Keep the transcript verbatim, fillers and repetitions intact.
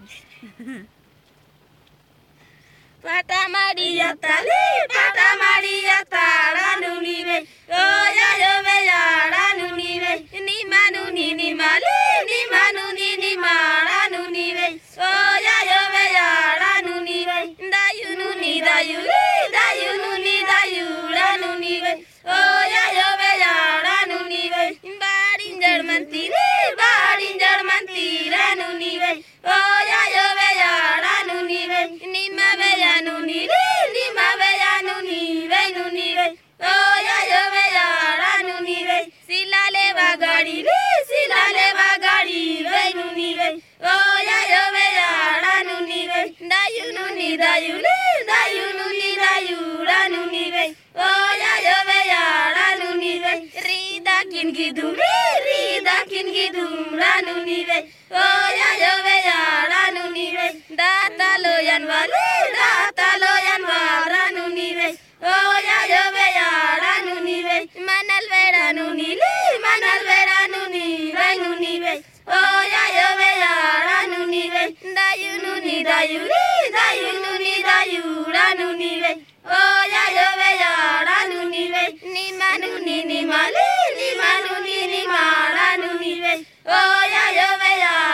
Pata Maria tali, Pata Maria tara nunive, oya yo veyara nunive, ni manu ni ni mali, ni manu ni ni mara nunive, oya yo veyara nunive, dayu nuni dayu li, dayu nuni dayu la nunive, oya yo veyara nunive, barin jarmanti li, barin jarmanti la nunive, oya yo veyara nunive, ni ma veya nunive, ni ma veya nunive nunive, oya yo veyara nunive, silale bagari li, silale bagari ve nunive, oya yo veyara nunive, dayu nuni dayu li, dayu nuni dayu la nunive, oya yo veyara nunive, rida kin gidum li, rida kin gidum la nunive, oya yo veyara nunive, data loyan wali, data loyan wara nunive, oya yo veyara nunive, manal vera nunili, manal vera nunive nunive, oya yo veyara nunive, dayu nuni dayu li, dayu nuni dayu la nunive, oya yo veyara nunive, ni manu ni ni mali, ni manu ni ni mara nunive, oya yo veyara